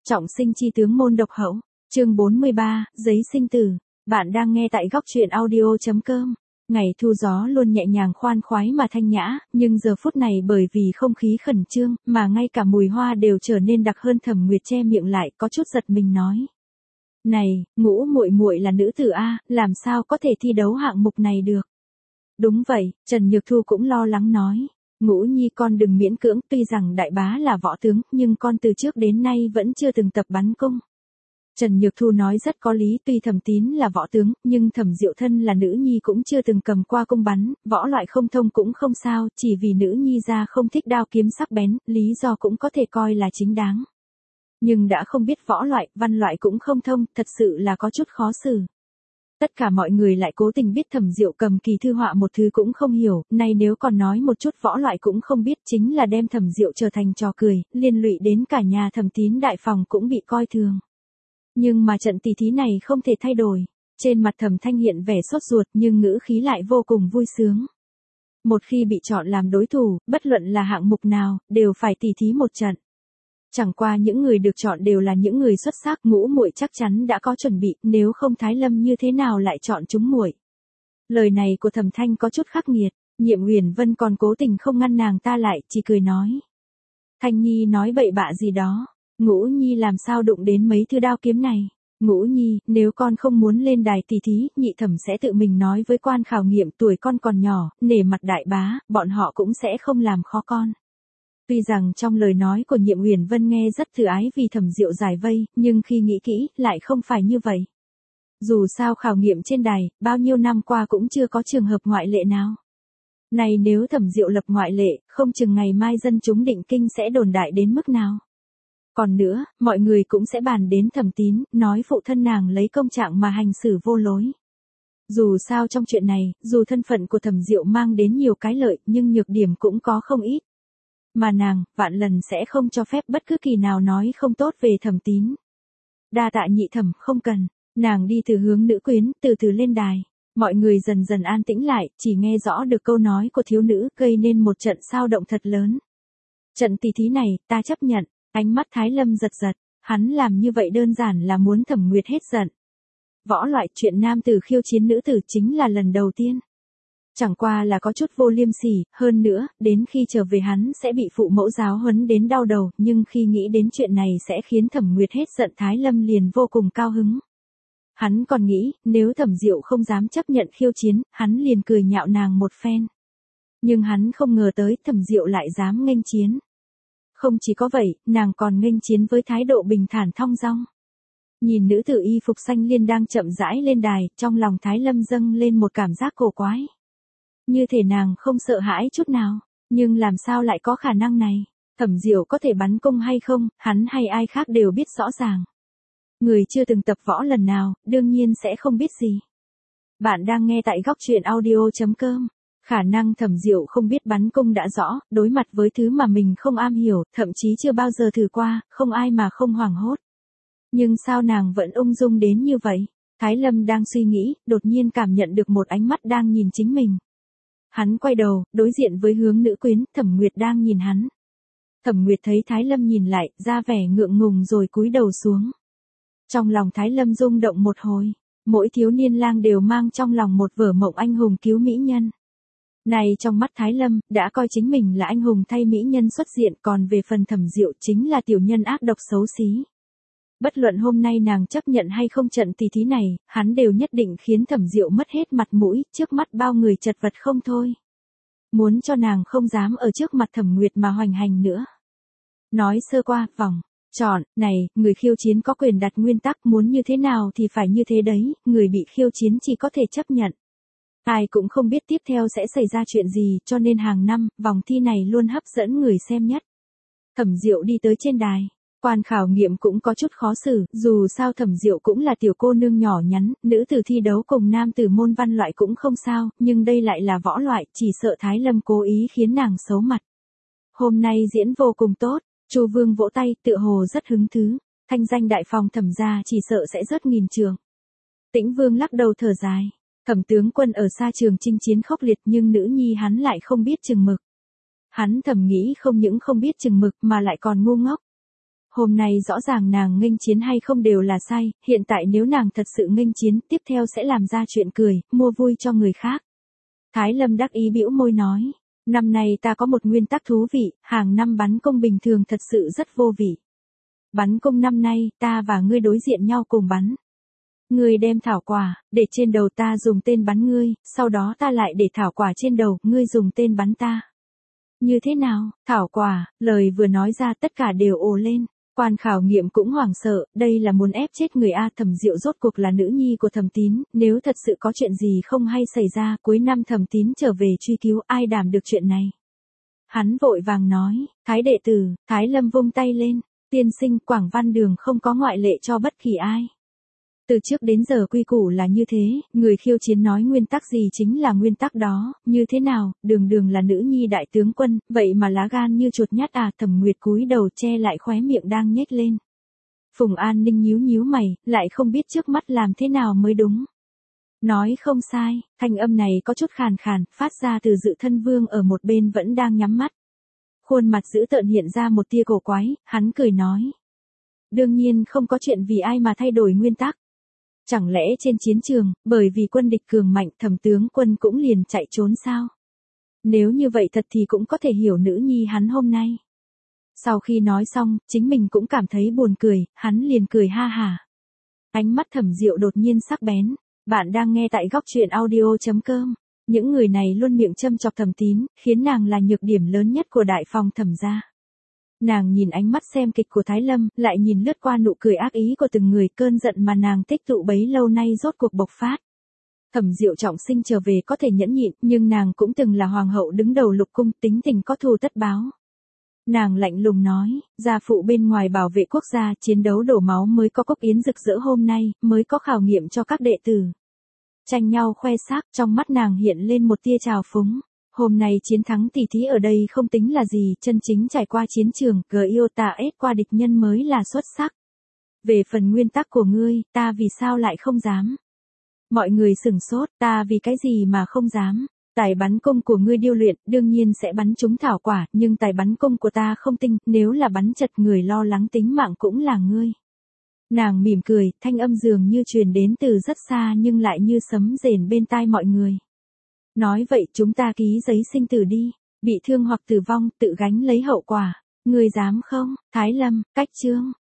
Trọng sinh chi tướng môn độc hậu. Chương 43, giấy sinh tử. Bạn đang nghe tại góc truyện audio.com. Ngày thu gió luôn nhẹ nhàng khoan khoái mà thanh nhã, nhưng giờ phút này bởi vì không khí khẩn trương, mà ngay cả mùi hoa đều trở nên đặc hơn. Thẩm Nguyệt che miệng lại, có chút giật mình nói: "Này, Ngũ muội muội là nữ tử a, làm sao có thể thi đấu hạng mục này được?" "Đúng vậy." Trần Nhược Thu cũng lo lắng nói. "Ngũ nhi con đừng miễn cưỡng, tuy rằng đại bá là võ tướng, nhưng con từ trước đến nay vẫn chưa từng tập bắn cung." Trần Nhược Thu nói rất có lý, tuy Thẩm Tín là võ tướng, nhưng Thẩm Diệu thân là nữ nhi cũng chưa từng cầm qua cung bắn, võ loại không thông cũng không sao, chỉ vì nữ nhi ra không thích đao kiếm sắc bén, lý do cũng có thể coi là chính đáng. Nhưng đã không biết võ loại, văn loại cũng không thông, thật sự là có chút khó xử. Tất cả mọi người lại cố tình biết Thẩm Diệu cầm kỳ thư họa một thứ cũng không hiểu, nay nếu còn nói một chút võ loại cũng không biết, chính là đem Thẩm Diệu trở thành trò cười, liên lụy đến cả nhà Thẩm Tín đại phòng cũng bị coi thường. Nhưng mà trận tỷ thí này không thể thay đổi. Trên mặt Thẩm Thanh hiện vẻ sốt ruột nhưng ngữ khí lại vô cùng vui sướng. Một khi bị chọn làm đối thủ, bất luận là hạng mục nào, đều phải tỷ thí một trận. Chẳng qua những người được chọn đều là những người xuất sắc, Ngũ muội chắc chắn đã có chuẩn bị, nếu không Thái Lâm như thế nào lại chọn chúng muội. Lời này của Thẩm Thanh có chút khắc nghiệt, Nhiệm Uyển Vân còn cố tình không ngăn nàng ta lại, chỉ cười nói: "Thanh Nhi nói bậy bạ gì đó, Ngũ nhi làm sao đụng đến mấy thứ đao kiếm này. Ngũ nhi, nếu con không muốn lên đài tỷ thí, nhị thẩm sẽ tự mình nói với quan khảo nghiệm, tuổi con còn nhỏ, nể mặt đại bá, bọn họ cũng sẽ không làm khó con." Tuy rằng trong lời nói của Nhiệm Uyển Vân nghe rất từ ái vì Thẩm Diệu giải vây, nhưng khi nghĩ kỹ, lại không phải như vậy. Dù sao khảo nghiệm trên đài, bao nhiêu năm qua cũng chưa có trường hợp ngoại lệ nào. Này nếu Thẩm Diệu lập ngoại lệ, không chừng ngày mai dân chúng Định Kinh sẽ đồn đại đến mức nào. Còn nữa, mọi người cũng sẽ bàn đến Thẩm Tín, nói phụ thân nàng lấy công trạng mà hành xử vô lối. Dù sao trong chuyện này, dù thân phận của Thẩm Diệu mang đến nhiều cái lợi, nhưng nhược điểm cũng có không ít. Mà nàng, vạn lần sẽ không cho phép bất cứ kỳ nào nói không tốt về Thẩm Tín. "Đa tạ nhị thẩm, không cần." Nàng đi từ hướng nữ quyến, từ từ lên đài. Mọi người dần dần an tĩnh lại, chỉ nghe rõ được câu nói của thiếu nữ, gây nên một trận xao động thật lớn. "Trận tỷ thí này, ta chấp nhận." Ánh mắt Thái Lâm giật giật, hắn làm như vậy đơn giản là muốn Thẩm Nguyệt hết giận. Võ loại chuyện nam tử khiêu chiến nữ tử chính là lần đầu tiên. Chẳng qua là có chút vô liêm sỉ, hơn nữa, đến khi trở về hắn sẽ bị phụ mẫu giáo huấn đến đau đầu, nhưng khi nghĩ đến chuyện này sẽ khiến Thẩm Nguyệt hết giận, Thái Lâm liền vô cùng cao hứng. Hắn còn nghĩ, nếu Thẩm Diệu không dám chấp nhận khiêu chiến, hắn liền cười nhạo nàng một phen. Nhưng hắn không ngờ tới Thẩm Diệu lại dám nghênh chiến. Không chỉ có vậy, nàng còn nghênh chiến với thái độ bình thản thong dong. Nhìn nữ tử y phục xanh liên đang chậm rãi lên đài, trong lòng Thái Lâm dâng lên một cảm giác cổ quái. Như thể nàng không sợ hãi chút nào, nhưng làm sao lại có khả năng này? Thẩm Diệu có thể bắn cung hay không, hắn hay ai khác đều biết rõ ràng. Người chưa từng tập võ lần nào, đương nhiên sẽ không biết gì. Bạn đang nghe tại góc truyện audio.com. Khả năng Thẩm Diệu không biết bắn cung đã rõ, đối mặt với thứ mà mình không am hiểu, thậm chí chưa bao giờ thử qua, không ai mà không hoảng hốt. Nhưng sao nàng vẫn ung dung đến như vậy? Thái Lâm đang suy nghĩ, đột nhiên cảm nhận được một ánh mắt đang nhìn chính mình. Hắn quay đầu, đối diện với hướng nữ quyến, Thẩm Nguyệt đang nhìn hắn. Thẩm Nguyệt thấy Thái Lâm nhìn lại, ra vẻ ngượng ngùng rồi cúi đầu xuống. Trong lòng Thái Lâm rung động một hồi, mỗi thiếu niên lang đều mang trong lòng một vở mộng anh hùng cứu mỹ nhân. Này trong mắt Thái Lâm, đã coi chính mình là anh hùng thay mỹ nhân xuất diện, còn về phần Thẩm Diệu chính là tiểu nhân ác độc xấu xí. Bất luận hôm nay nàng chấp nhận hay không trận tỷ thí này, hắn đều nhất định khiến Thẩm Diệu mất hết mặt mũi, trước mắt bao người chật vật không thôi. Muốn cho nàng không dám ở trước mặt Thẩm Nguyệt mà hoành hành nữa. Nói sơ qua, vòng chọn, này, người khiêu chiến có quyền đặt nguyên tắc, muốn như thế nào thì phải như thế đấy, người bị khiêu chiến chỉ có thể chấp nhận. Ai cũng không biết tiếp theo sẽ xảy ra chuyện gì, cho nên hàng năm, vòng thi này luôn hấp dẫn người xem nhất. Thẩm Diệu đi tới trên đài. Quan khảo nghiệm cũng có chút khó xử, dù sao Thẩm Diệu cũng là tiểu cô nương nhỏ nhắn, nữ tử thi đấu cùng nam tử môn văn loại cũng không sao, nhưng đây lại là võ loại, chỉ sợ Thái Lâm cố ý khiến nàng xấu mặt. Hôm nay diễn vô cùng tốt, Chu Vương vỗ tay, tựa hồ rất hứng thú, thanh danh đại phòng Thẩm gia chỉ sợ sẽ rớt nghìn trường. Tĩnh Vương lắc đầu thở dài. Thẩm tướng quân ở xa trường chinh chiến khốc liệt, nhưng nữ nhi hắn lại không biết chừng mực. Hắn thầm nghĩ không những không biết chừng mực mà lại còn ngu ngốc. Hôm nay rõ ràng nàng nghênh chiến hay không đều là sai, hiện tại nếu nàng thật sự nghênh chiến, tiếp theo sẽ làm ra chuyện cười, mua vui cho người khác. Thái Lâm đắc ý bĩu môi nói, năm nay ta có một nguyên tắc thú vị, hàng năm bắn cung bình thường thật sự rất vô vị. Bắn cung năm nay, ta và ngươi đối diện nhau cùng bắn. Ngươi đem thảo quả, để trên đầu ta dùng tên bắn ngươi, sau đó ta lại để thảo quả trên đầu, ngươi dùng tên bắn ta. Như thế nào, thảo quả, lời vừa nói ra tất cả đều ồ lên. Quan khảo nghiệm cũng hoảng sợ, đây là muốn ép chết người a. Thẩm Diệu rốt cuộc là nữ nhi của Thẩm Tín, nếu thật sự có chuyện gì không hay xảy ra, cuối năm Thẩm Tín trở về truy cứu, ai đảm được chuyện này. Hắn vội vàng nói, Thái đệ tử, Thái Lâm vung tay lên, tiên sinh, Quảng Văn Đường không có ngoại lệ cho bất kỳ ai. Từ trước đến giờ quy củ là như thế, người khiêu chiến nói nguyên tắc gì chính là nguyên tắc đó, như thế nào, Đường là nữ nhi đại tướng quân, vậy mà lá gan như chuột nhắt à. Thẩm Nguyệt cúi đầu che lại khóe miệng đang nhếch lên. Phùng An Ninh nhíu mày, lại không biết trước mắt làm thế nào mới đúng. Nói không sai, thanh âm này có chút khàn khàn, phát ra từ Dự Thân Vương ở một bên vẫn đang nhắm mắt. Khuôn mặt dữ tợn hiện ra một tia cổ quái, hắn cười nói. Đương nhiên không có chuyện vì ai mà thay đổi nguyên tắc. Chẳng lẽ trên chiến trường, bởi vì quân địch cường mạnh Thẩm tướng quân cũng liền chạy trốn sao? Nếu như vậy thật thì cũng có thể hiểu nữ nhi hắn hôm nay. Sau khi nói xong, chính mình cũng cảm thấy buồn cười, hắn liền cười ha hả. Ánh mắt Thẩm Diệu đột nhiên sắc bén. Bạn đang nghe tại góc truyện audio.com. Những người này luôn miệng châm chọc Thẩm Tín, khiến nàng là nhược điểm lớn nhất của đại phòng Thẩm gia. Nàng nhìn ánh mắt xem kịch của Thái Lâm, lại nhìn lướt qua nụ cười ác ý của từng người, cơn giận mà nàng tích tụ bấy lâu nay rốt cuộc bộc phát. Thẩm Diệu trọng sinh trở về có thể nhẫn nhịn, nhưng nàng cũng từng là hoàng hậu đứng đầu lục cung, tính tình có thù tất báo. Nàng lạnh lùng nói, gia phụ bên ngoài bảo vệ quốc gia, chiến đấu đổ máu mới có cốc yến rực rỡ hôm nay, mới có khảo nghiệm cho các đệ tử. Tranh nhau khoe xác, trong mắt nàng hiện lên một tia trào phúng. Hôm nay chiến thắng tỷ thí ở đây không tính là gì, chân chính trải qua chiến trường, GIOTAS qua địch nhân mới là xuất sắc. Về phần nguyên tắc của ngươi, ta vì sao lại không dám? Mọi người sửng sốt, ta vì cái gì mà không dám? Tài bắn cung của ngươi điêu luyện, đương nhiên sẽ bắn trúng thảo quả, nhưng tài bắn cung của ta không tinh, nếu là bắn chật người lo lắng tính mạng cũng là ngươi. Nàng mỉm cười, thanh âm dường như truyền đến từ rất xa nhưng lại như sấm rền bên tai mọi người. Nói vậy chúng ta ký giấy sinh tử đi, bị thương hoặc tử vong, tự gánh lấy hậu quả. Ngươi dám không? Thái Lâm, cách chương.